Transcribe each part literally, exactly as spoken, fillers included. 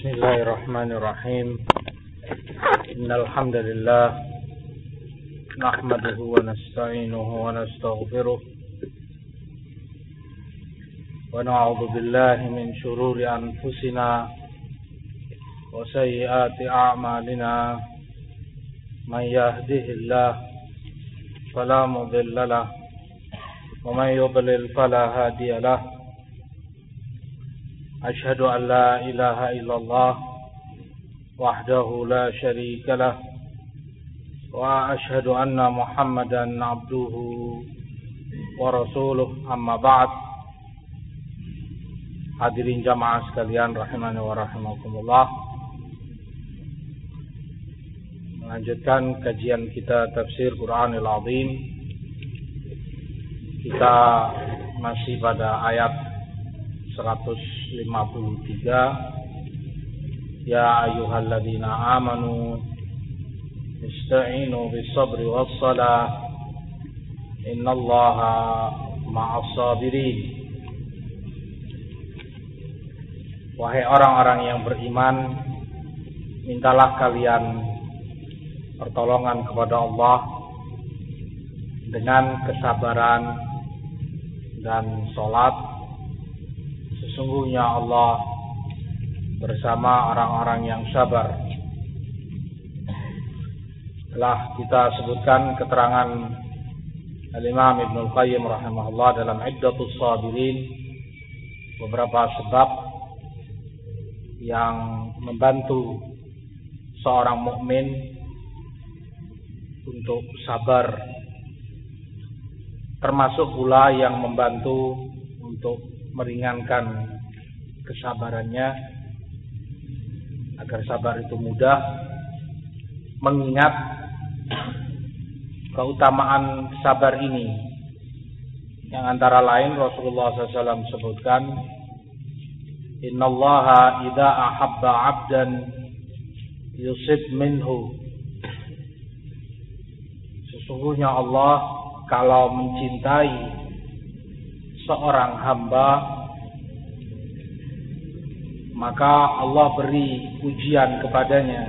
Bismillahirrahmanirrahim. Innal hamdalillah nahmaduhu wa nasta'inuhu wa nastaghfiruh wa na'udzu billahi min shururi anfusina wa sayyiati a'malina. Man yahdihillahu fala mudilla lahu wa man yudlil fala hadiya lahu. Asyhadu an la ilaha illallah wahdahu la syarika lah wa asyhadu anna Muhammadan abduhu wa rasuluh, amma ba'd. Hadirin jamaah sekalian rahimani wa rahimakumullah. Melanjutkan kajian kita tafsir Quranil Azim. Kita masih pada ayat seratus lima puluh tiga. Ya ayyuhalladzina amanu ista'inu bis-sabri was-salah innallaha ma'as sabirin. Wahai orang-orang yang beriman, mintalah kalian pertolongan kepada Allah dengan kesabaran dan salat. Sesungguhnya Allah bersama orang-orang yang sabar. Telah kita sebutkan keterangan Al-Imam Ibnul Qayyim rahimahullah dalam Iddatus Sabirin, beberapa sebab yang membantu seorang mukmin untuk sabar, termasuk pula yang membantu untuk meringankan kesabarannya agar sabar itu mudah. Mengingat keutamaan sabar ini, yang antara lain Rasulullah shallallahu alaihi wasallam sebutkan, innallaha idza ahabba 'abdan yusib minhu. Sesungguhnya Allah kalau mencintai seorang hamba, maka Allah beri ujian kepadanya.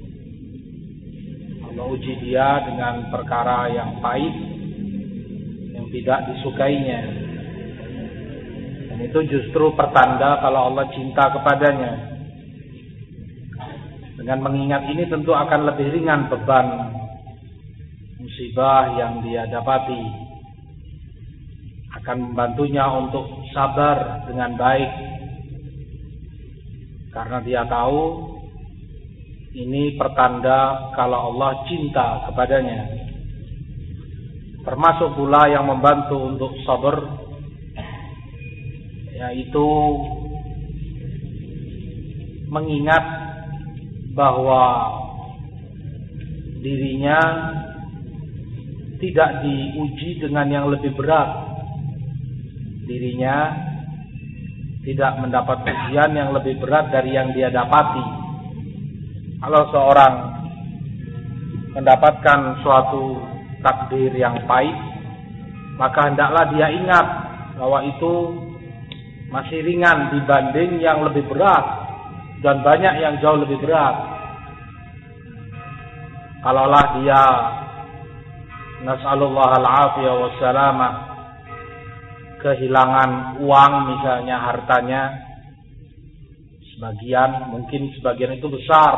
Allah uji dia dengan perkara yang pahit, yang tidak disukainya. Dan itu justru pertanda kalau Allah cinta kepadanya. Dengan mengingat ini tentu akan lebih ringan beban musibah yang dia dapati, akan membantunya untuk sabar dengan baik, karena dia tahu ini pertanda kalau Allah cinta kepadanya. Termasuk pula yang membantu untuk sabar, yaitu mengingat bahwa dirinya tidak diuji dengan yang lebih berat. Dirinya tidak mendapat ujian yang lebih berat dari yang dia dapati. Kalau seorang mendapatkan suatu takdir yang pahit, maka hendaklah dia ingat bahwa itu masih ringan dibanding yang lebih berat, dan banyak yang jauh lebih berat. Kalaulah dia, nas'alullah al-afiyah wassalamah, kehilangan uang misalnya, hartanya sebagian, mungkin sebagian itu besar,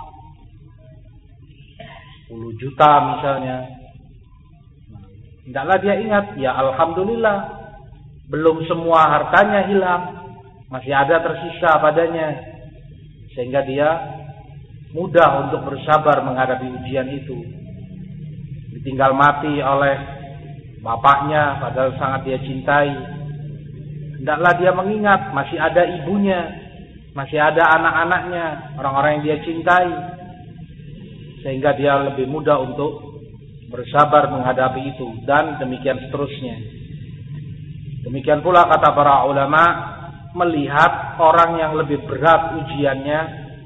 sepuluh juta misalnya, hendaklah dia ingat, ya alhamdulillah, belum semua hartanya hilang, masih ada tersisa padanya, sehingga dia mudah untuk bersabar menghadapi ujian itu. Ditinggal mati oleh bapaknya padahal sangat dia cintai, hendaklah dia mengingat masih ada ibunya, masih ada anak-anaknya, orang-orang yang dia cintai, sehingga dia lebih mudah untuk bersabar menghadapi itu, dan demikian seterusnya. Demikian pula kata para ulama, melihat orang yang lebih berat ujiannya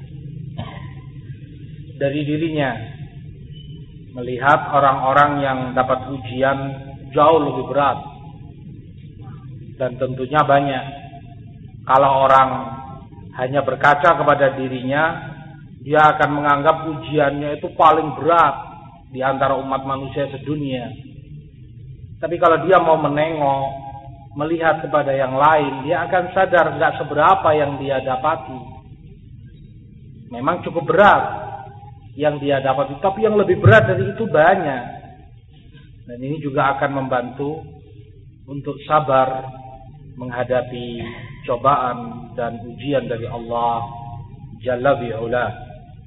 dari dirinya, melihat orang-orang yang dapat ujian jauh lebih berat, dan tentunya banyak. Kalau orang hanya berkaca kepada dirinya, dia akan menganggap ujiannya itu paling berat di antara umat manusia sedunia. Tapi kalau dia mau menengok, melihat kepada yang lain, dia akan sadar tidak seberapa yang dia dapati. Memang cukup berat yang dia dapati, tapi yang lebih berat dari itu banyak. Dan ini juga akan membantu untuk sabar menghadapi cobaan dan ujian dari Allah Jalla bi'ula.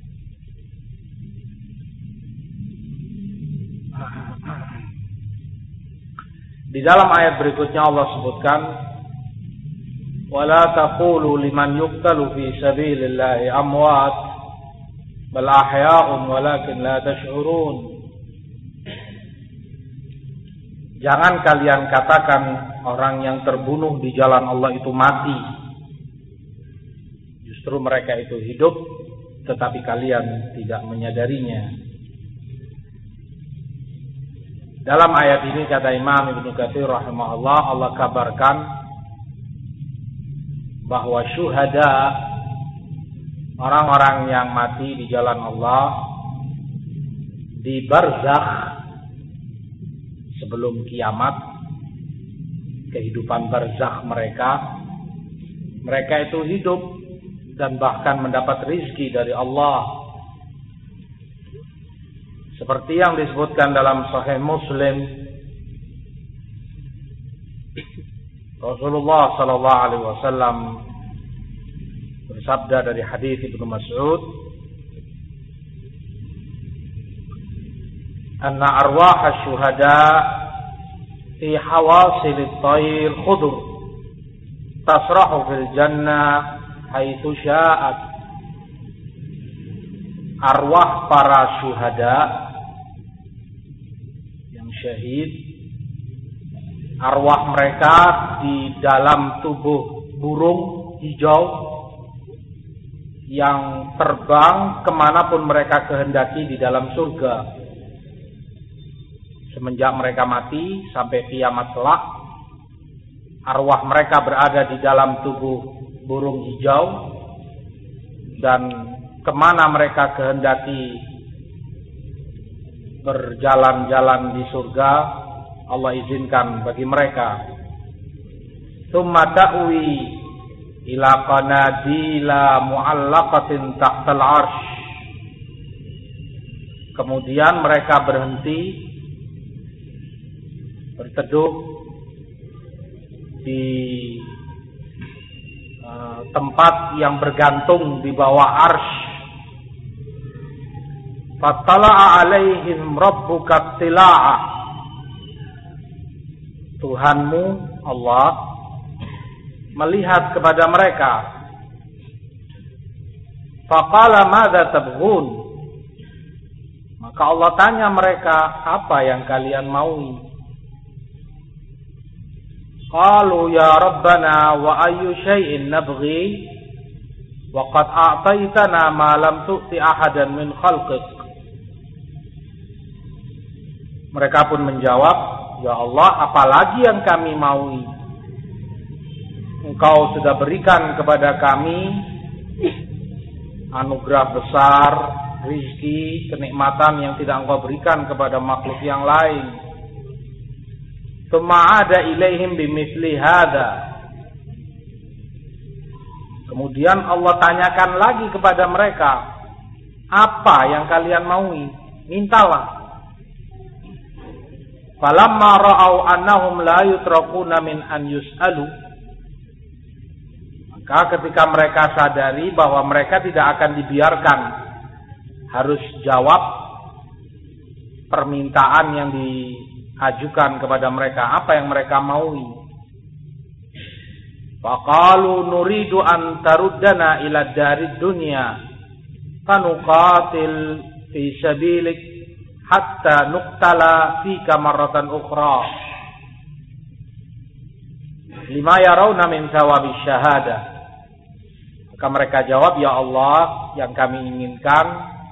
Di dalam ayat berikutnya Allah sebutkan, wala taqulu liman yuqtalu fi sabilillahi amwat bal ahya'un walakin la tash'urun. Jangan kalian katakan orang yang terbunuh di jalan Allah itu mati. Justru mereka itu hidup, tetapi kalian tidak menyadarinya. Dalam ayat ini kata Imam Ibnu Katsir rahimahullah, Allah kabarkan bahwa syuhada, orang-orang yang mati di jalan Allah di barzakh sebelum kiamat, kehidupan barzakh mereka, mereka itu hidup dan bahkan mendapat rizki dari Allah. Seperti yang disebutkan dalam Sahih Muslim, Rasulullah sallallahu alaihi wasallam bersabda dari hadis Ibnu Mas'ud, "Anna arwah asy-syuhada fi hawasil at-tayr khudur tasrahu fil jannah haitsu sya'at." Arwah para syuhada syahid, arwah mereka di dalam tubuh burung hijau yang terbang kemanapun mereka kehendaki di dalam surga. Semenjak mereka mati sampai kiamat kelak, arwah mereka berada di dalam tubuh burung hijau, dan kemana mereka kehendaki berjalan-jalan di surga, Allah izinkan bagi mereka. Tsumma ta'wi ila qanadila mu'allaqatin tahtal 'arsy. Kemudian mereka berhenti berteduh di uh, tempat yang bergantung di bawah arsy. Fattala'a alaihim rabbuka tila'ah. Tuhanmu Allah melihat kepada mereka. Faqala madza tabghun. Maka Allah tanya mereka, apa yang kalian maui? Qalu ya Rabbana wa ayyu syai'in nabghi wa qad a'taytana ma lam tu'ti ahadan min khalqik. Mereka pun menjawab, ya Allah, apalagi yang kami maui? Engkau sudah berikan kepada kami anugerah besar, rizki, kenikmatan yang tidak Engkau berikan kepada makhluk yang lain. Tsumma 'ada ilaihim bimithli hadza. Kemudian Allah tanyakan lagi kepada mereka, apa yang kalian maui? Mintalah. Falamma ra'au annahum la yutrakuna min an yus'alu. Maka ketika mereka sadari bahwa mereka tidak akan dibiarkan harus jawab permintaan yang diajukan kepada mereka, apa yang mereka maui. Faqalu nuridu an taruddana ila darid dunya fanuqatil fi sabilik hatta nuqtala fika marratan ukhra lima yarawna min thawabi syahada. Maka mereka jawab, ya Allah, yang kami inginkan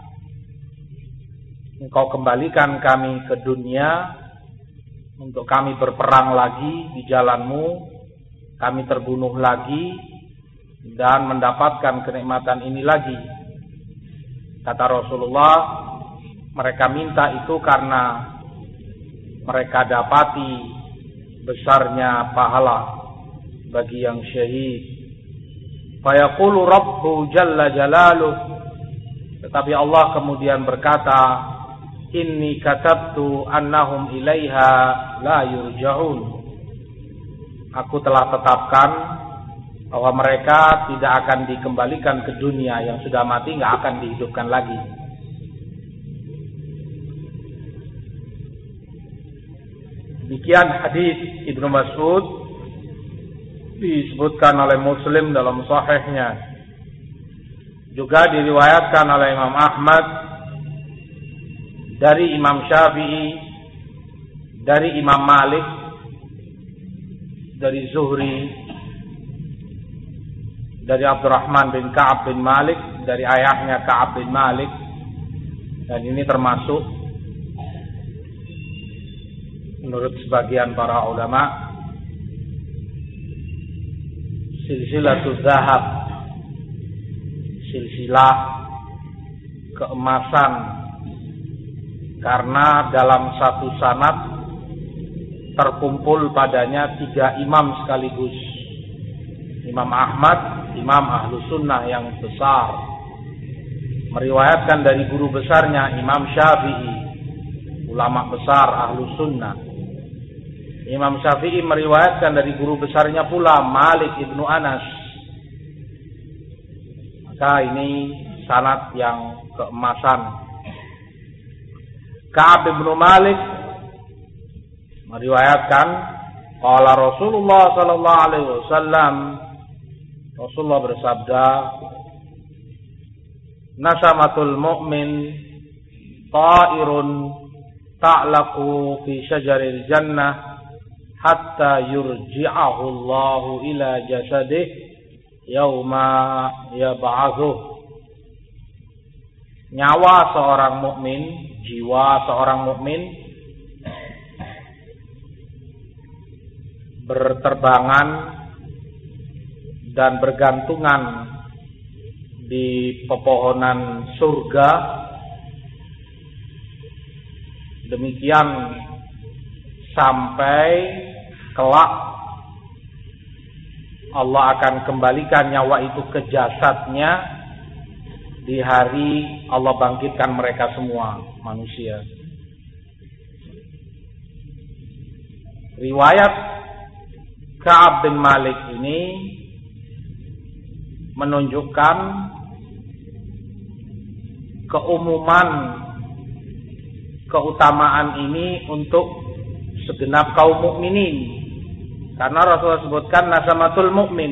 Engkau kembalikan kami ke dunia untuk kami berperang lagi di jalanmu, kami terbunuh lagi dan mendapatkan kenikmatan ini lagi. Kata Rasulullah, mereka minta itu karena mereka dapati besarnya pahala bagi yang syahid. Fayaqulu Rabbu jalla jalaluh, tetapi Allah kemudian berkata, inni katabtu annahum ilaiha la yurja'un. Aku telah tetapkan bahwa mereka tidak akan dikembalikan ke dunia, yang sudah mati nggak akan dihidupkan lagi. Demikian hadis Ibnu Mas'ud disebutkan oleh Muslim dalam sahihnya. Juga diriwayatkan oleh Imam Ahmad dari Imam Syafi'i, dari Imam Malik, dari Zuhri, dari Abdurrahman bin Ka'ab bin Malik, dari ayahnya Ka'ab bin Malik. Dan ini termasuk menurut sebagian para ulama silsilatul zahab, silsilah keemasan, karena dalam satu sanad terkumpul padanya tiga imam sekaligus. Imam Ahmad, imam ahlu sunnah yang besar, meriwayatkan dari guru besarnya Imam Syafi'i, ulama besar ahlu sunnah. Imam Syafi'i meriwayatkan dari guru besarnya pula Malik ibnu Anas. Maka ini sanad yang keemasan. Ka'ab ibnu Malik meriwayatkan, qala Rasulullah sallallahu alaihi wasallam, Rasulullah bersabda, nasamatul mu'min ta'irun ta'laqu fi syajaril jannah hatta yurji'ahu Allahu ila jasadih yauma yab'atsuh. Nyawa seorang mukmin, jiwa seorang mukmin berterbangan dan bergantungan di pepohonan surga. Demikian sampai kelak Allah akan kembalikan nyawa itu ke jasadnya di hari Allah bangkitkan mereka semua manusia. Riwayat Ka'ab bin Malik ini menunjukkan keumuman keutamaan ini untuk segenap kaum mukminin. Karena Rasulullah sebutkan nasamatul mukmin,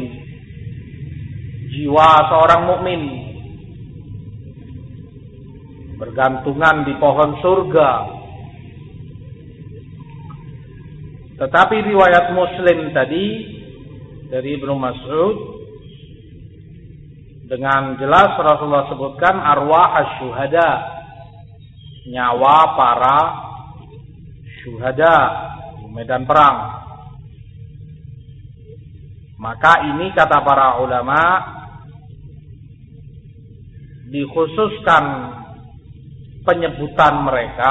jiwa seorang mukmin bergantungan di pohon surga. Tetapi riwayat Muslim tadi dari Ibnu Mas'ud dengan jelas Rasulullah sebutkan arwah asyuhada, nyawa para syuhada di medan perang. Maka ini kata para ulama dikhususkan penyebutan mereka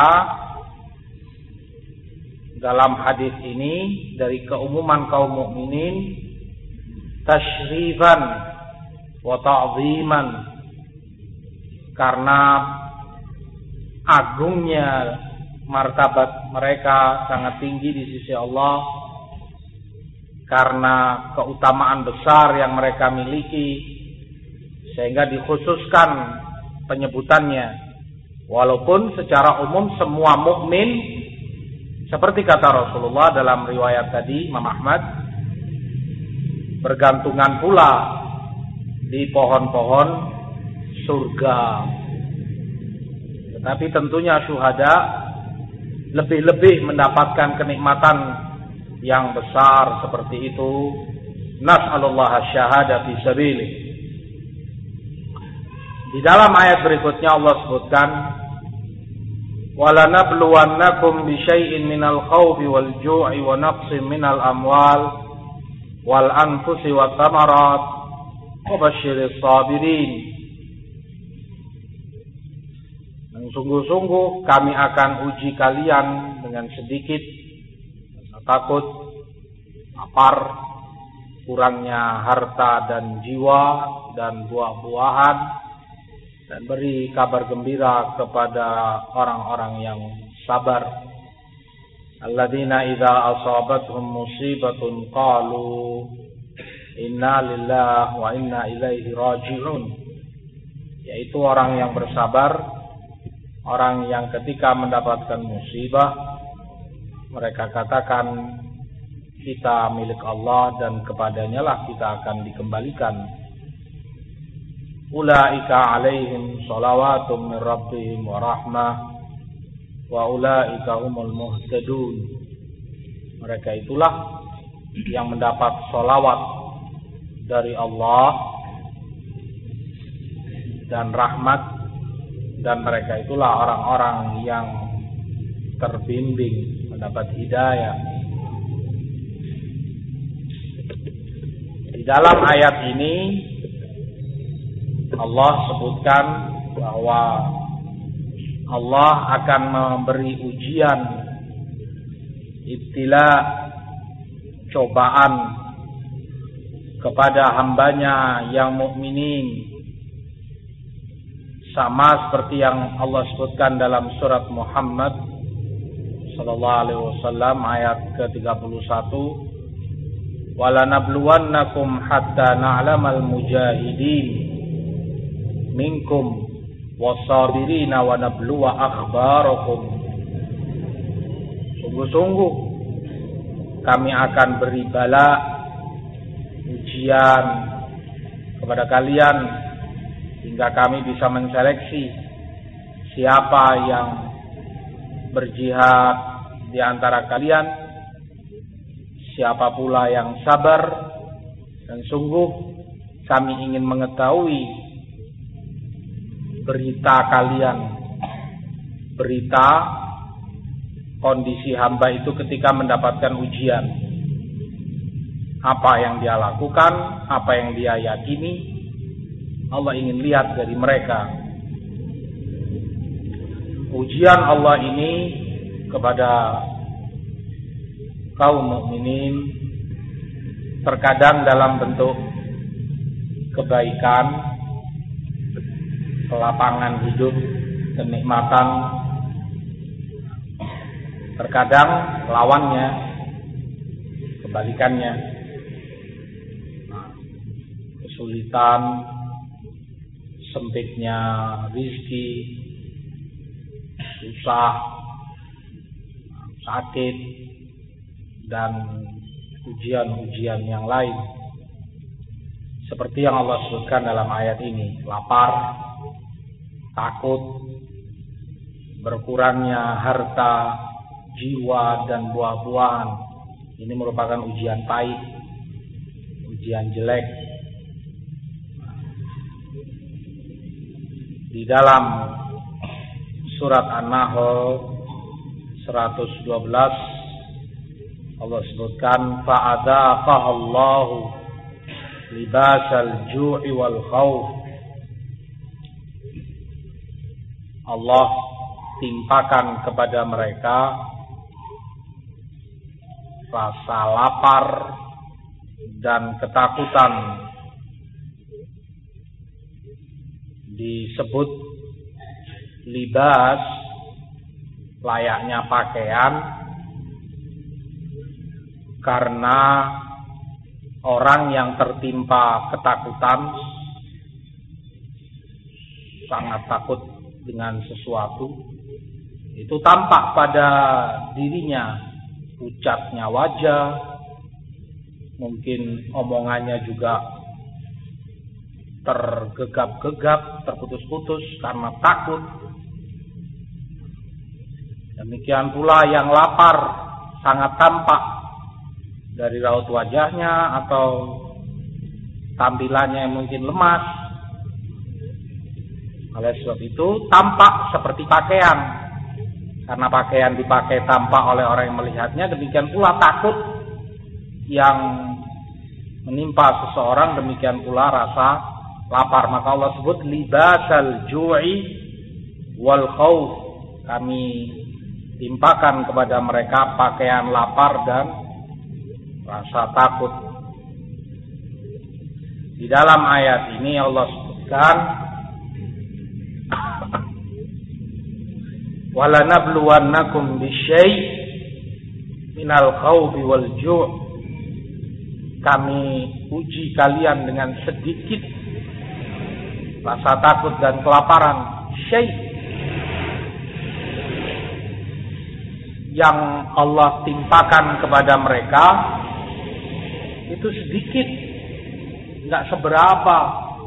dalam hadis ini dari keumuman kaum mukminin tasyrifan wa ta'ziman, karena agungnya martabat mereka sangat tinggi di sisi Allah, karena keutamaan besar yang mereka miliki, sehingga dikhususkan penyebutannya. Walaupun secara umum semua mukmin, seperti kata Rasulullah dalam riwayat tadi Imam Ahmad, bergantungan pula di pohon-pohon surga. Tetapi tentunya syuhada lebih-lebih mendapatkan kenikmatan yang besar seperti itu. Nas'alullah asy-syahada fi sabilih. Di dalam ayat berikutnya Allah sebutkan, وَلَنَبْلُوَنَّكُمْ بِشَيْءٍ مِنَ الْخَوْفِ وَالْجُوعِ وَنَقْصٍ مِنَ الْأَمْوَالِ وَالْأَنْفُسِ وَالثَّمَرَاتِ wa basyiris sabirin. Dan sungguh-sungguh kami akan uji kalian dengan sedikit takut, lapar, kurangnya harta dan jiwa dan buah-buahan, dan beri kabar gembira kepada orang-orang yang sabar. Alladzina idza asabatuhum musibatun qalu inna lillahi wa inna ilaihi raji'un. Yaitu orang yang bersabar, orang yang ketika mendapatkan musibah mereka katakan kita milik Allah dan kepadanya lah kita akan dikembalikan. Ulaika alaihim shalawatum min rabbihim wa rahmah wa ulaika humul muhtadun. Mereka itulah yang mendapat sholawat dari Allah dan rahmat, dan mereka itulah orang-orang yang terbimbing, mendapat hidayah. Di dalam ayat ini Allah sebutkan bahwa Allah akan memberi ujian, ibtila, cobaan kepada hambanya yang mukminin, sama seperti yang Allah sebutkan dalam surat Muhammad sallallahu alaihi wasallam ayat ke tiga puluh satu, walanabluwannakum hatta na'lamal mujahidin minkum wasabirina wa nabluwa akhbarakum. Sungguh-sungguh kami akan beri bala, ujian kepada kalian hingga kami bisa menseleksi siapa yang berjihad di antara kalian, siapa pula yang sabar, dan sungguh kami ingin mengetahui berita kalian, berita kondisi hamba itu ketika mendapatkan ujian, apa yang dia lakukan, apa yang dia yakini. Allah ingin lihat dari mereka. Ujian Allah ini kepada kaum mukminin terkadang dalam bentuk kebaikan, kelapangan hidup, kenikmatan. Terkadang lawannya, kebalikannya, kesulitan, sempitnya rezeki, susah, sakit, dan ujian-ujian yang lain. Seperti yang Allah sebutkan dalam ayat ini, lapar, takut, berkurangnya harta, jiwa, dan buah-buahan. Ini merupakan ujian pahit, ujian jelek. Di dalam surat An-Nahl seratus dua belas Allah sebutkan fa'adzaqahallahu libasal ju'i wal khauf. Allah timpakan kepada mereka rasa lapar dan ketakutan. Disebut libas layaknya pakaian karena orang yang tertimpa ketakutan, sangat takut dengan sesuatu, itu tampak pada dirinya, pucatnya wajah, mungkin omongannya juga tergegap-gegap, terputus-putus karena takut. Demikian pula yang lapar, sangat tampak dari raut wajahnya atau tampilannya yang mungkin lemas. Oleh sebab itu tampak seperti pakaian, karena pakaian dipakai tampak oleh orang yang melihatnya. Demikian pula takut yang menimpa seseorang, demikian pula rasa lapar. Maka Allah sebut libasal ju'i wal khauf. Kami timpakan kepada mereka pakaian lapar dan rasa takut. Di dalam ayat ini Allah sebutkan walanabluwannakum bisyai' minal khawfi wal ju'. Kami uji kalian dengan sedikit rasa takut dan kelaparan. Syai' yang Allah timpakan kepada mereka itu sedikit, enggak seberapa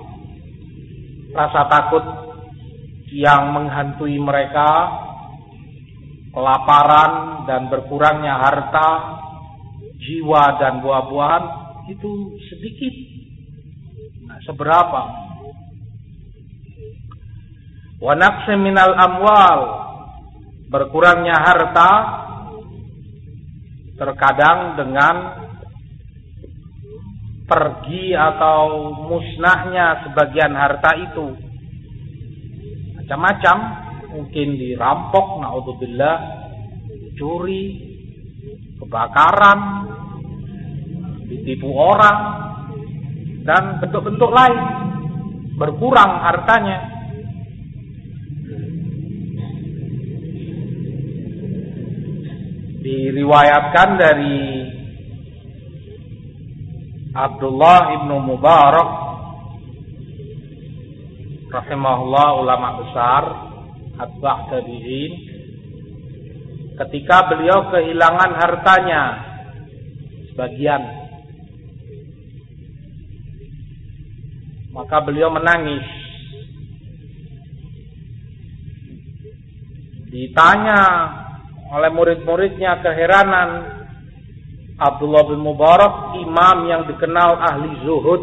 rasa takut yang menghantui mereka, kelaparan dan berkurangnya harta, jiwa dan buah-buahan itu sedikit, enggak seberapa. Wa naqsim minal amwal, berkurangnya harta terkadang dengan pergi atau musnahnya sebagian harta itu. Macam-macam, mungkin dirampok, naudzubillah, curi, kebakaran, ditipu orang, dan bentuk-bentuk lain. Berkurang hartanya. Diriwayatkan dari Abdullah ibnu Mubarak rahimahullah, ulama besar atba' tabi'in, ketika beliau kehilangan hartanya sebagian, maka beliau menangis. Ditanya oleh murid-muridnya keheranan, Abdullah bin Mubarak, imam yang dikenal ahli zuhud,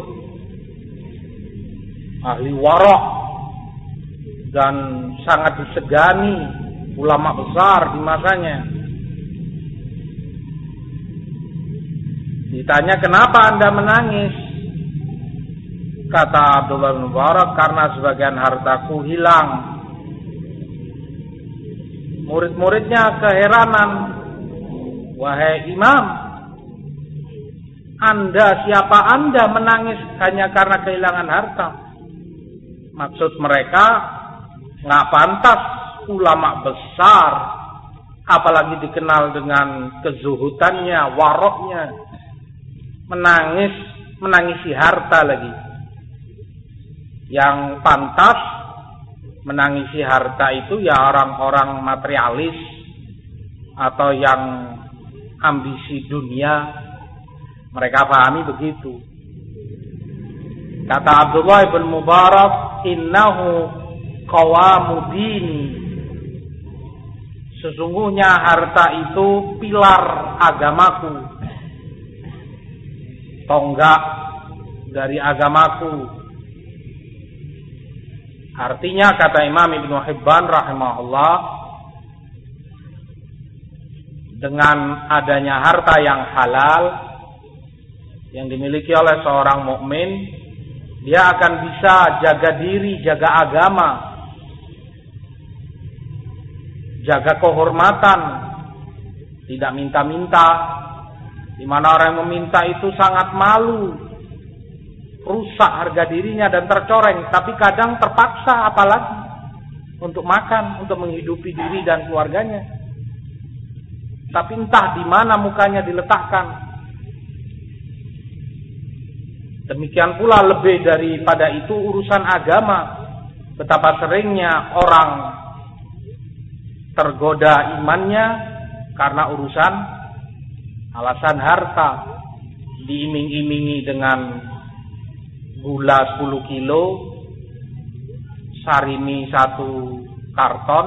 ahli warok, dan sangat disegani ulama besar di masanya. Ditanya, kenapa Anda menangis? Kata Abdullah bin Mubarak, karena sebagian hartaku hilang. Murid-muridnya keheranan, wahai imam, Anda, siapa Anda menangis hanya karena kehilangan harta? Maksud mereka, nggak pantas ulama besar, apalagi dikenal dengan kezuhutannya, waroknya, menangis, menangisi harta lagi. Yang pantas menangisi harta itu ya orang-orang materialis atau yang ambisi dunia. Mereka pahami begitu. Kata Abdullah bin Mubarak, innahu qawamu dini. Sesungguhnya harta itu pilar agamaku, tonggak dari agamaku. Artinya, kata Imam Ibnu Hibban rahimahullah, dengan adanya harta yang halal yang dimiliki oleh seorang mukmin, dia akan bisa jaga diri, jaga agama, jaga kehormatan, tidak minta-minta. Di mana orang yang meminta itu sangat malu, rusak harga dirinya dan tercoreng, tapi kadang terpaksa apalagi untuk makan, untuk menghidupi diri dan keluarganya. Tapi entah di mana mukanya diletakkan. Demikian pula lebih daripada itu urusan agama. Betapa seringnya orang tergoda imannya karena urusan alasan harta, diiming-imingi dengan gula sepuluh kilo, sarimi satu karton,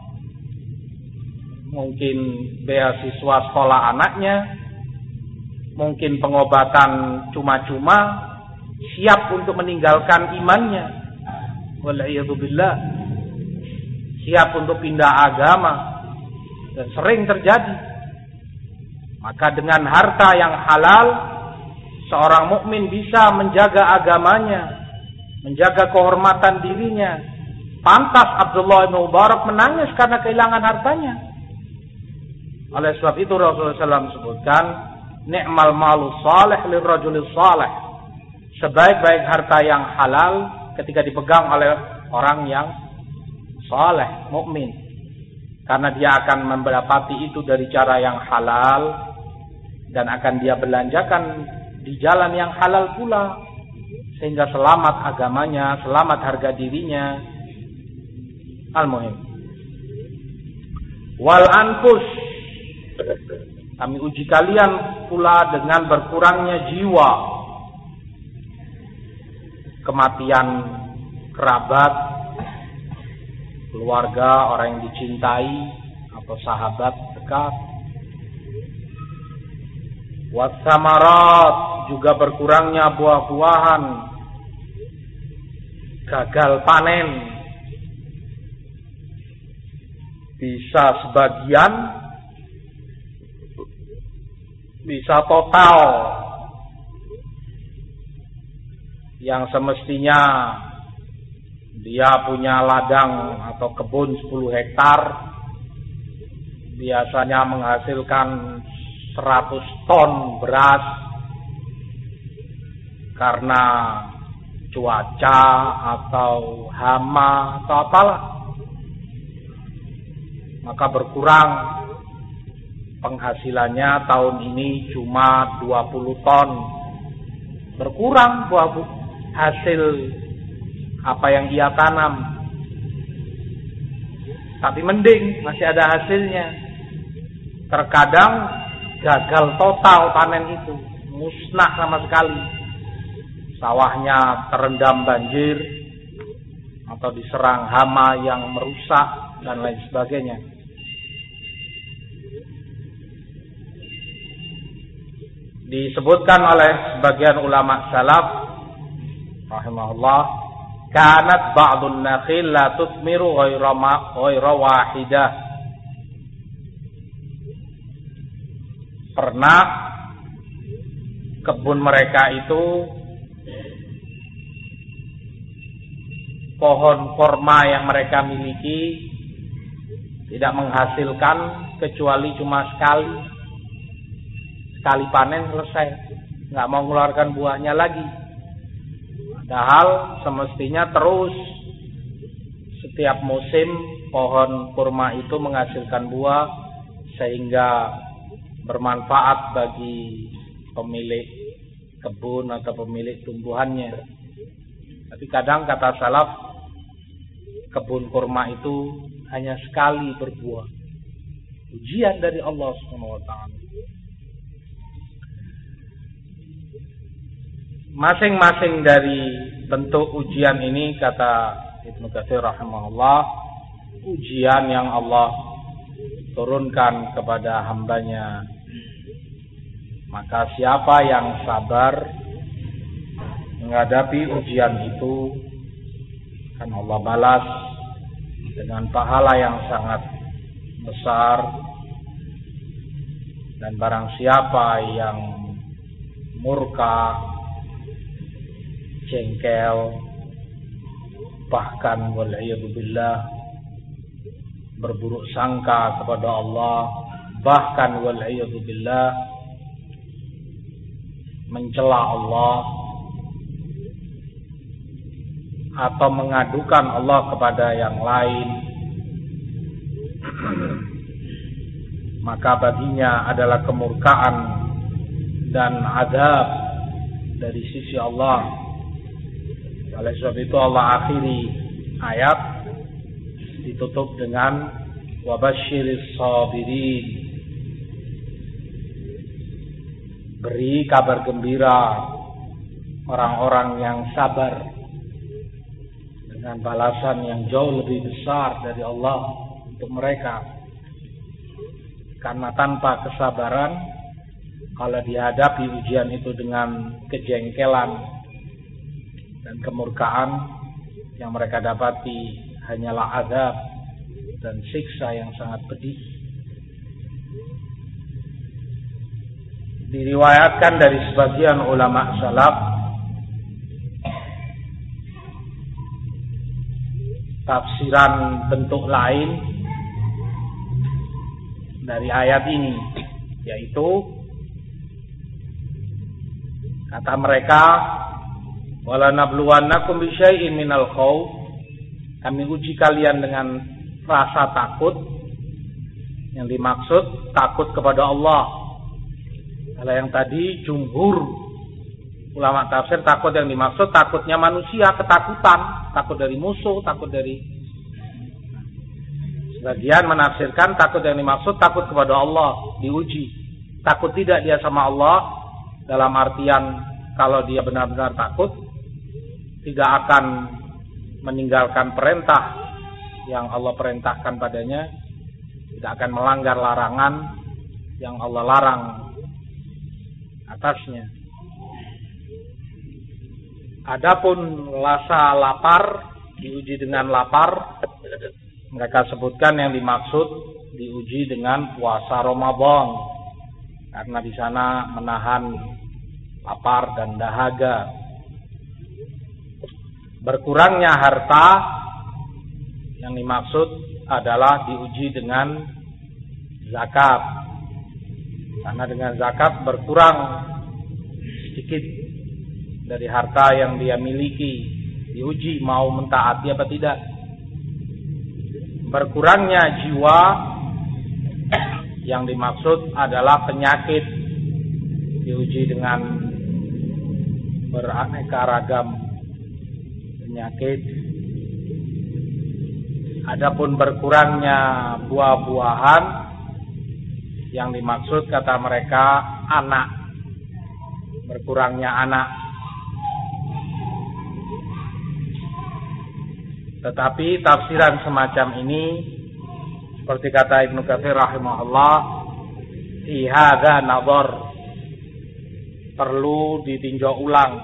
mungkin beasiswa sekolah anaknya, mungkin pengobatan cuma-cuma, siap untuk meninggalkan imannya. Wal'iyadzubillah. Siap untuk pindah agama. Dan sering terjadi. Maka dengan harta yang halal, seorang mukmin bisa menjaga agamanya, menjaga kehormatan dirinya. Pantas Abdullah bin Mubarak menangis karena kehilangan hartanya. Oleh sebab itu Rasulullah shallallahu alaihi wasallam sebutkan, ni'mal malu salih lirrajuli salih. Sebaik-baik harta yang halal ketika dipegang oleh orang yang saleh, mukmin. Karena dia akan mendapati itu dari cara yang halal dan akan dia belanjakan di jalan yang halal pula, sehingga selamat agamanya, selamat harga dirinya. Al-muhim. Wal anfus, kami uji kalian pula dengan berkurangnya jiwa, kematian kerabat, keluarga, orang yang dicintai atau sahabat dekat. Wassamarat, juga berkurangnya buah-buahan, gagal panen, bisa sebagian, bisa total. Yang semestinya dia punya ladang atau kebun sepuluh hektar, biasanya menghasilkan seratus ton beras, karena cuaca atau hama atau apalah, maka berkurang penghasilannya. Tahun ini cuma dua puluh ton, berkurang buah hasil apa yang ia tanam. Tapi mending masih ada hasilnya. Terkadang gagal total panen itu, musnah sama sekali. Sawahnya terendam banjir atau diserang hama yang merusak dan lain sebagainya. Disebutkan oleh sebagian ulama salaf rahimahullah, kanat ba'dun nakhil la tuthmiru ghaira ma ghaira wahidah. Pernah kebun mereka itu pohon korma yang mereka miliki tidak menghasilkan kecuali cuma sekali. Sekali panen selesai, nggak mau mengeluarkan buahnya lagi. Padahal semestinya terus setiap musim pohon kurma itu menghasilkan buah sehingga bermanfaat bagi pemilik kebun atau pemilik tumbuhannya. Tapi kadang kata salaf, kebun kurma itu hanya sekali berbuah. Ujian dari Allah subhanahu wa taala. Masing-masing dari bentuk ujian ini, kata Ibnu Katsir rahimahullah, ujian yang Allah turunkan kepada hambanya. Maka siapa yang sabar menghadapi ujian itu, akan Allah balas dengan pahala yang sangat besar. Dan barang siapa yang murka, jengkel, bahkan wal'iyadzubillah berburuk sangka kepada Allah, bahkan wal'iyadzubillah mencela Allah atau mengadukan Allah kepada yang lain, maka baginya adalah kemurkaan dan azab dari sisi Allah. Oleh sebab itu Allah akhiri ayat ditutup dengan wabasyiris sabirin, beri kabar gembira orang-orang yang sabar dengan balasan yang jauh lebih besar dari Allah untuk mereka. Karena tanpa kesabaran, kalau dihadapi ujian itu dengan kejengkelan dan kemurkaan, yang mereka dapati hanyalah azab dan siksa yang sangat pedih. diriwayatkan dari sebagian ulama salaf tafsiran bentuk lain dari ayat ini, yaitu kata mereka, wala nabluwannakum bisyai'in minal khauf, kami uji kalian dengan rasa takut. Yang dimaksud takut kepada Allah. Kalau yang tadi jumhur ulama tafsir takut yang dimaksud takutnya manusia, ketakutan, takut dari musuh, takut dari. Sebagian menafsirkan takut yang dimaksud takut kepada Allah, diuji. Takut tidak dia sama Allah, dalam artian kalau dia benar-benar takut tidak akan meninggalkan perintah yang Allah perintahkan padanya, tidak akan melanggar larangan yang Allah larang atasnya. Adapun rasa lapar, diuji dengan lapar, mereka sebutkan yang dimaksud diuji dengan puasa Ramadan, karena di sana menahan lapar dan dahaga. Berkurangnya harta yang dimaksud adalah diuji dengan zakat, karena dengan zakat berkurang sedikit dari harta yang dia miliki, diuji mau mentaati apa tidak. Berkurangnya jiwa yang dimaksud adalah penyakit, diuji dengan beraneka ragam penyakit. Adapun berkurangnya buah-buahan yang dimaksud kata mereka anak, berkurangnya anak. Tetapi tafsiran semacam ini seperti kata Ibnu Katsir rahimahullah, fi hadza nadhar, perlu ditinjau ulang.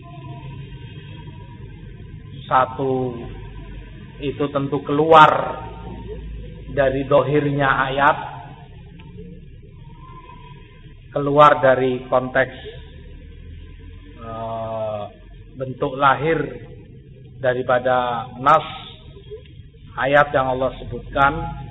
Satu, itu tentu keluar dari dohirnya ayat, keluar dari konteks e, bentuk lahir daripada nas ayat yang Allah sebutkan.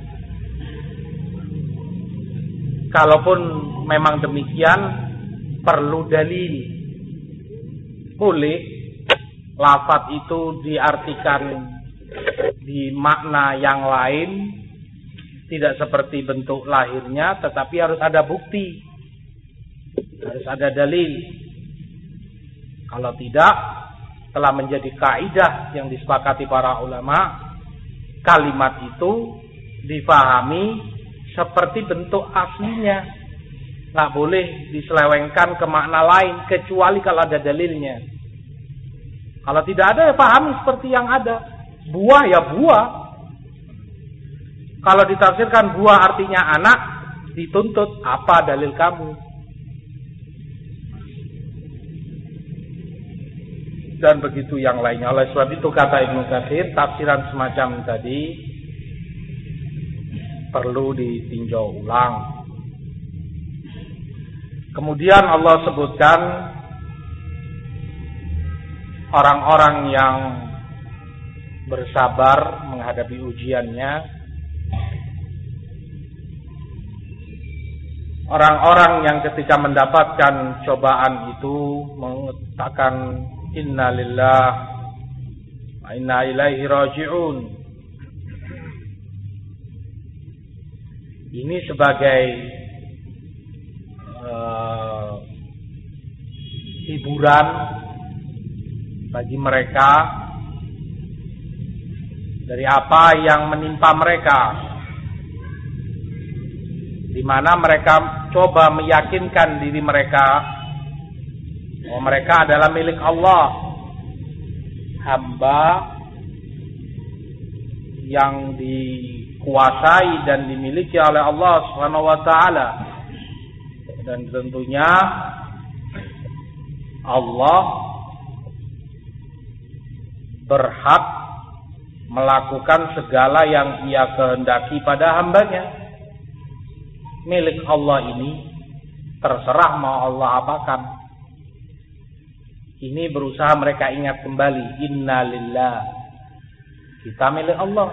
Kalaupun memang demikian, perlu dalil. Boleh lafaz itu diartikan di makna yang lain, tidak seperti bentuk lahirnya, tetapi harus ada bukti, harus ada dalil. Kalau tidak, telah menjadi kaidah yang disepakati para ulama, kalimat itu difahami seperti bentuk aslinya, nggak boleh diselewengkan ke makna lain kecuali kalau ada dalilnya. Kalau tidak ada, ya pahami seperti yang ada. Buah ya buah. Kalau ditafsirkan buah artinya anak, dituntut apa dalil kamu? Dan begitu yang lainnya. Oleh sebab itu kata Ibnu Katsir, tafsiran semacam tadi perlu ditinjau ulang. Kemudian Allah sebutkan orang-orang yang bersabar menghadapi ujiannya, orang-orang yang ketika mendapatkan cobaan itu mengatakan inna lillah wa inna ilaihi raji'un. Ini sebagai uh, hiburan bagi mereka dari apa yang menimpa mereka, di mana mereka coba meyakinkan diri mereka bahwa mereka adalah milik Allah, hamba yang dikuasai dan dimiliki oleh Allah Subhanahu wa taala. Dan tentunya Allah berhak melakukan segala yang Ia kehendaki pada hambanya. Milik Allah ini terserah mau Allah apakan. Ini berusaha mereka ingat kembali, inna lillah, kita milik Allah.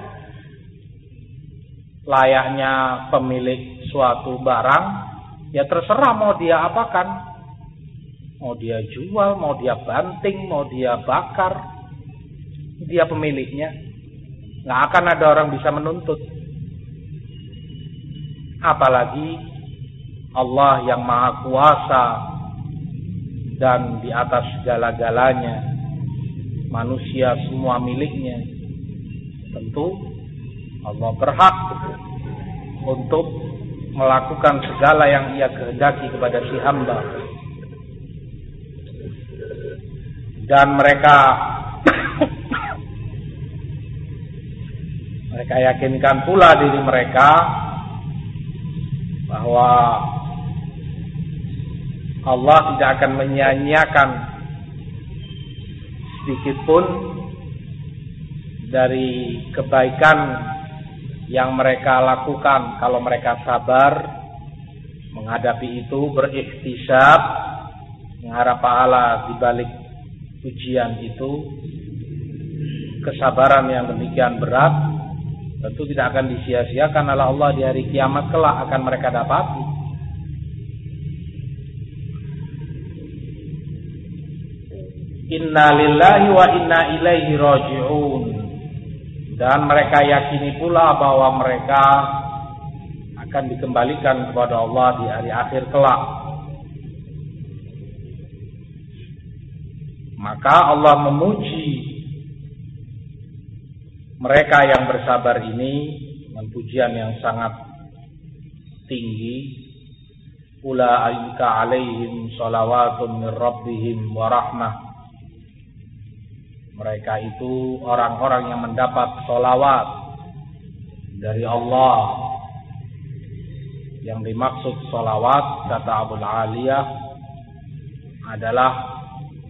Layaknya pemilik suatu barang, ya terserah mau dia apakan. Mau dia jual, mau dia banting, mau dia bakar, dia pemiliknya. Nggak akan ada orang bisa menuntut. Apalagi Allah yang maha kuasa dan di atas segala-galanya, manusia semua miliknya. Tentu Allah berhak untuk melakukan segala yang ia kehendaki kepada si hamba. Dan mereka mereka yakinkan pula diri mereka bahwa Allah tidak akan menyia-nyiakan sedikit pun dari kebaikan yang mereka lakukan kalau mereka sabar menghadapi itu, berikhtisab, mengharap pahala di balik ujian itu. Kesabaran yang demikian berat tentu tidak akan disia-siakan oleh Allah di hari kiamat kelak, akan mereka dapati. Inna lillahi wa inna ilaihi raji'un. Dan mereka yakini pula bahwa mereka akan dikembalikan kepada Allah di hari akhir kelak. Maka Allah memuji mereka yang bersabar ini dengan pujian yang sangat tinggi. Ulaika alaihim shalawatun min rabbihim wa rahmah. Mereka itu orang-orang yang mendapat sholawat dari Allah. Yang dimaksud sholawat, kata Abul Aliyah, adalah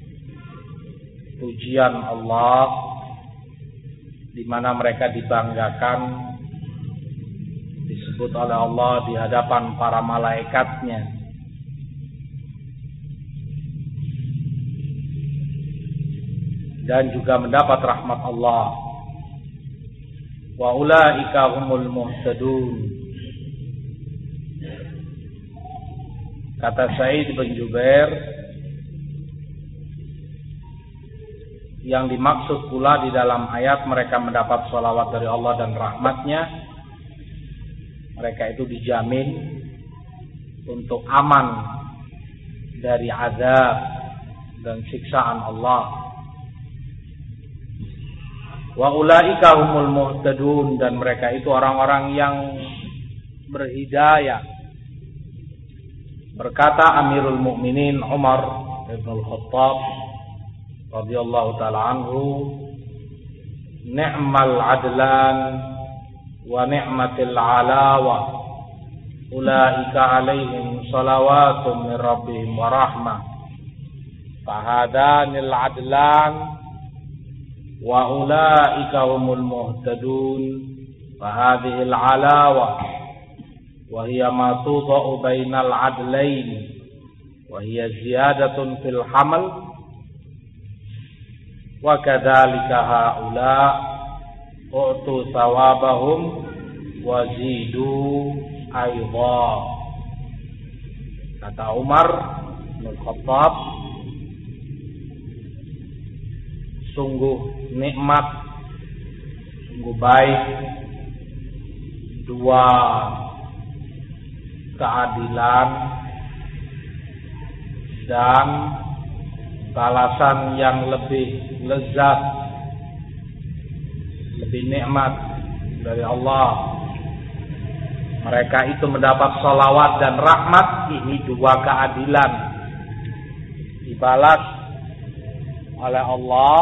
pujian Allah di mana mereka dibanggakan, disebut oleh Allah di hadapan para malaikatnya. Dan juga mendapat rahmat Allah. Wa ulaika humul muhtadun. Kata Sa'id bin Jubair, yang dimaksud pula di dalam ayat mereka mendapat sholawat dari Allah dan rahmatnya, mereka itu dijamin untuk aman dari azab dan siksaan Allah. Wa ulaika humul muhtadun, dan mereka itu orang-orang yang berhidayah. Berkata Amirul Mukminin Umar bin Al-Khattab radhiyallahu taala anhu, ni'mal adlan wa ni'matil alawa ulaika alaihim salawatun min rabbihim wa rahmah fahadanil adlan wa ulaika humul muhtadun fahadhil alawa wa hiya ma tudau bainal adlain wa hiya ziyadatun fil hamal wa kadzalika haula u'tu thawabahum wa zidu aidha. Kata Umar bin Khattab, sungguh nikmat, sungguh baik dua keadilan dan balasan yang lebih lezat, lebih nikmat dari Allah. Mereka itu mendapat sholawat dan rahmat. Ini dua keadilan dibalas oleh Allah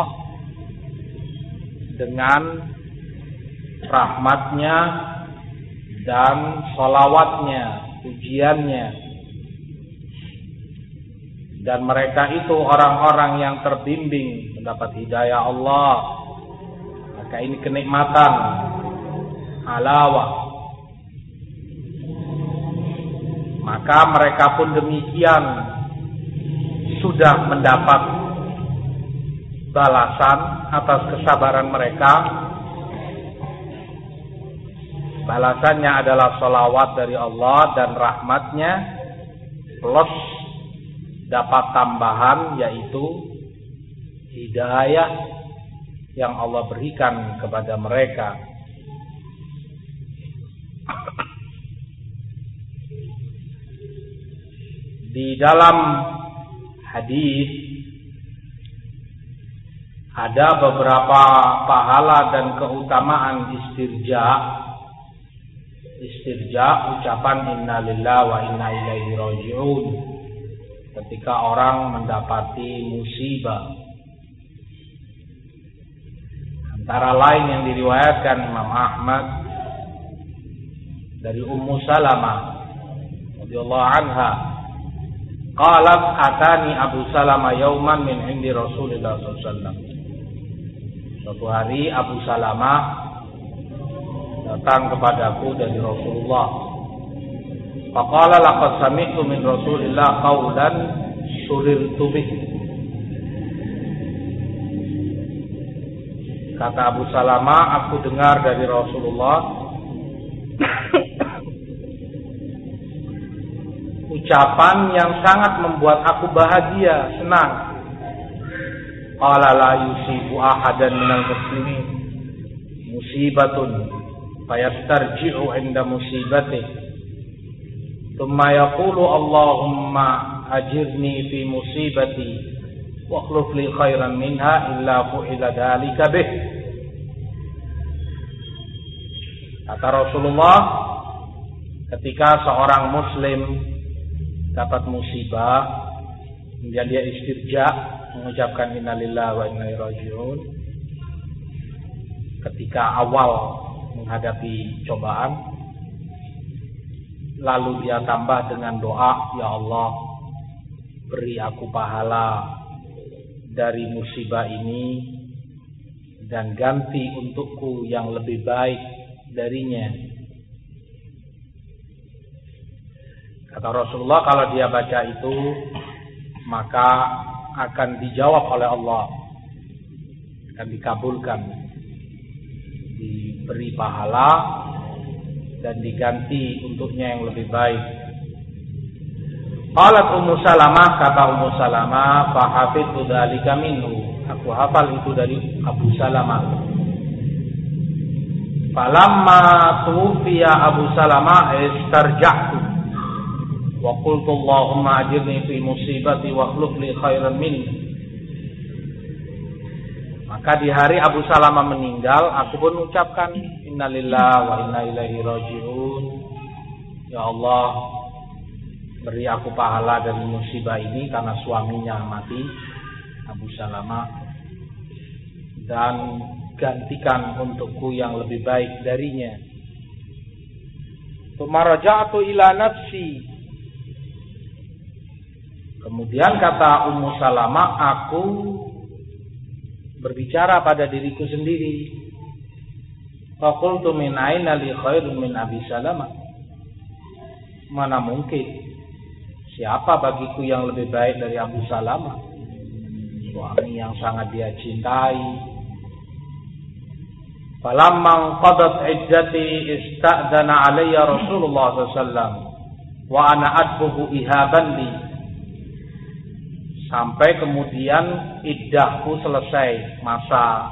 dengan rahmatnya dan sholawatnya, pujiannya. Dan mereka itu orang-orang yang terbimbing mendapat hidayah Allah. Maka ini kenikmatan alawah. maka mereka pun demikian sudah mendapat balasan atas kesabaran mereka. Balasannya adalah sholawat dari Allah dan rahmatnya, plus dapat tambahan yaitu hidayah yang Allah berikan kepada mereka. Di dalam hadis ada beberapa pahala dan keutamaan istirja. Istirja ucapan innalillahi wa inna ilaihi raji'un ketika orang mendapati musibah. Antara lain yang diriwayatkan Imam Ahmad dari Ummu Salamah radhiyallahu anha, qalat atani Abu Salamah yauman min indi Rasulillah sallallahu alaihi wasallam. Suatu hari Abu Salamah datang kepadaku dari Rasulullah. Faqala laqad sami'tu min Rasulillah qaulan surirtu bih. Kata Abu Salamah, aku dengar dari Rasulullah ucapan yang sangat membuat aku bahagia, senang. Qala la yusibu ahadan minal muslimin musibatun fayastarji'u 'inda musibatih thumma yaqulu Allahumma ajirni fi musibati wa akhlif li khairan minha illa fu'ila dzalika bih. Kata Rasulullah, ketika seorang muslim dapat musibah kemudian dia istirja mengucapkan innalillahi wa inna ilaihi raji'un ketika awal menghadapi cobaan, lalu dia tambah dengan doa, ya Allah, beri aku pahala dari musibah ini dan ganti untukku yang lebih baik darinya. Kata Rasulullah, kalau dia baca itu maka akan dijawab oleh Allah, akan dikabulkan, diberi pahala dan diganti untuknya yang lebih baik. Qalat Ummu Salamah, kata Ummu Salamah, fa hafidtu dzalika minhu, aku hafal itu dari Abu Salamah. Falamma tuwfiya Abu Salamah istarja'tu wa qultu Allahumma ajirni fi musibati wa akhlif li khairan minhu. Maka di hari Abu Salamah meninggal, aku pun mengucapkan innalillahi wa inna ilaihi raji'un. Ya Allah, beri aku pahala dari musibah ini karena suaminya mati, Abu Salamah, dan gantikan untukku yang lebih baik darinya. Tsumma raja'tu ila nafsi. Kemudian kata Ummu Salamah, aku berbicara pada diriku sendiri. Faqultu min aina li khairun min Abi Salamah. Mana mungkin siapa bagiku yang lebih baik dari Abu Salamah, suami yang sangat dia cintai. Falamma qadat iddati ista'dana alayya Rasulullah sallallahu alaihi wasallam wa ana adbuhu ihaban li. Sampai kemudian iddahku selesai, masa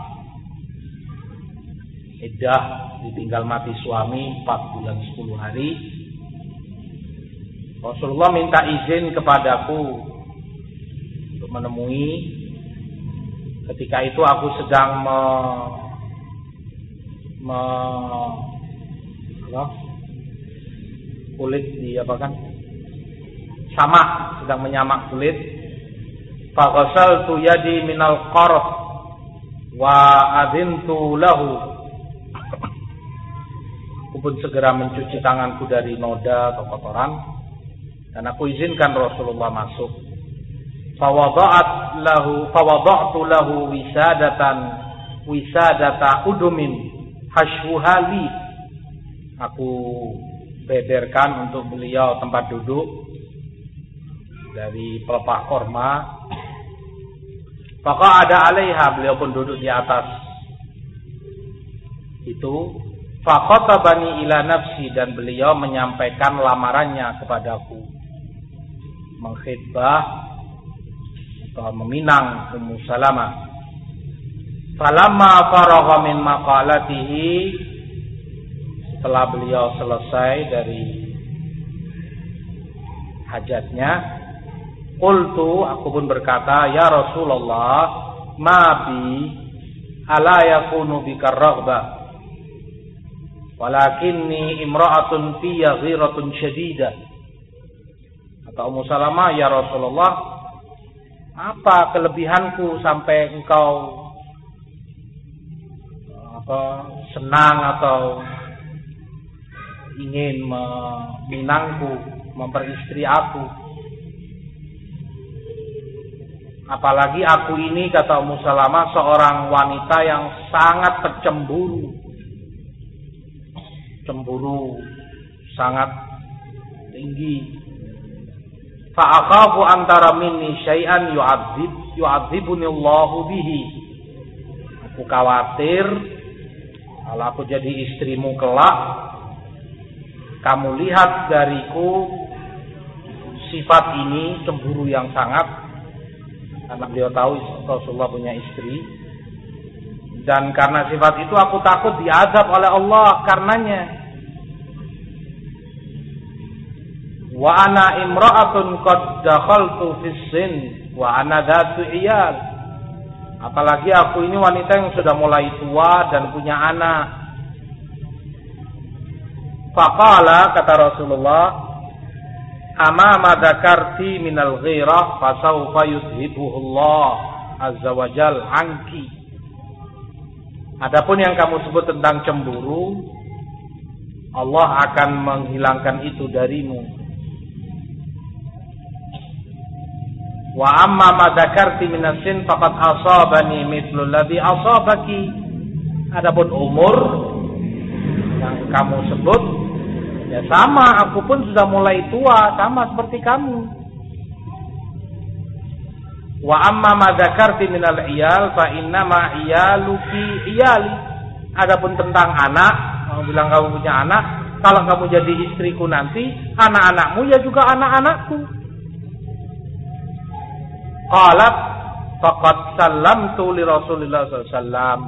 iddah ditinggal mati suami empat bulan sepuluh hari. Rasulullah minta izin kepadaku untuk menemui. Ketika itu aku sedang me, me apa, kulit di apa kan? Samak, sedang menyamak kulit. Faghasaltu yadi minal qarh wa adhintu lahu. Aku pun segera mencuci tanganku dari noda atau kotoran dan aku izinkan Rasulullah masuk. Fawada'at lahu fawada'tu lahu wisadatan wisadata udumin hashwuhali. Aku beberkan untuk beliau tempat duduk dari pelepah korma. Maka ada alaiha, beliau pun duduk di atas itu. Faqatabani ila nafsi, dan beliau menyampaikan lamarannya kepadaku, mengkhidbah atau meminang Ummu Salamah. Falamma faragha min maqalatihi, setelah beliau selesai dari hajatnya, qultu, aku pun berkata, ya Rasulullah, ma bi ala yakunu bika raghbah, walakinni imra'atun fiyya ghiratun syadidah. Kata Ummu Salamah, ya Rasulullah, apa kelebihanku sampai engkau apa senang atau ingin meminangku, memperistri aku? Apalagi aku ini, kata Ummu Salamah, seorang wanita yang sangat pecemburu, cemburu sangat tinggi. Fa'akhafu antara minni syai'an yu'adzib yu'adzibuni Allahu bihi. Aku khawatir kalau aku jadi istrimu kelak, kamu lihat dariku sifat ini, cemburu yang sangat, karena beliau tahu Rasulullah punya istri, dan karena sifat itu aku takut diazab oleh Allah karenanya. Wa ana imra'atun qad dakhaltu fis sin wa ana dzatu iyal. Apalagi aku ini wanita yang sudah mulai tua dan punya anak. Faqala, kata Rasulullah, ama ma dzakarti minal ghirah fasawfa yudhibuhullah azza wajal anki. Adapun yang kamu sebut tentang cemburu, Allah akan menghilangkan itu darimu. Wa amma ma dzakarti minasin faqad asabani mithlu alladhi asabaki. Adapun umur yang kamu sebut, ya sama, aku pun sudah mulai tua, sama seperti kamu. Wa amma ma dzakarti minal iyal fa inna ma iyaluki iyali. Adapun tentang anak, kamu bilang kamu punya anak, kalau kamu jadi istriku nanti, anak-anakmu ya juga anak-anakku. Qalat faqad sallamtu li Rasulillah sallallahu alaihi wasallam.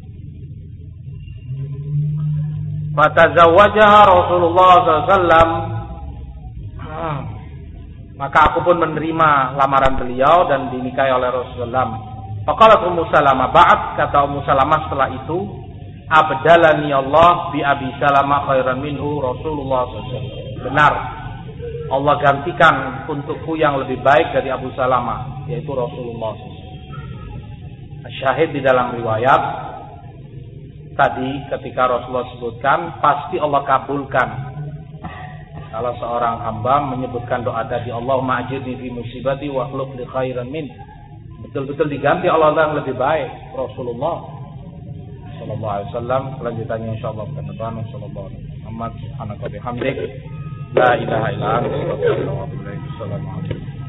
Fatazawwajaha Rasulullah sallallahu alaihi wasallam. Maka aku pun menerima lamaran beliau dan dinikahi oleh Rasulullah. Faqalat Ummu Salamah, ba'd, kata Ummu Salamah setelah itu, abdalani Allah bi Abi Salamah khairan minhu Rasulullah sallallahu alaihi wasallam. Benar, Allah gantikan untukku yang lebih baik dari Abu Salamah, yaitu Rasulullah sallallahu alaihi wasallam. Syahid di dalam riwayat tadi ketika Rasulullah sebutkan, pasti Allah kabulkan kalau seorang hamba menyebutkan doa tadi, Allahumma ajirni fi musibati wa akhluf li khairan min. Betul-betul diganti Allah yang lebih baik, Rasulullah sallallahu alaihi wasallam. Selanjutnya insyaallah ke depan, sallallahu alaihi wasallam. Subhanaka wa bihamdik, la ilaha illa anta, astaghfiruka wa atubu ilaik. Assalamualaikum.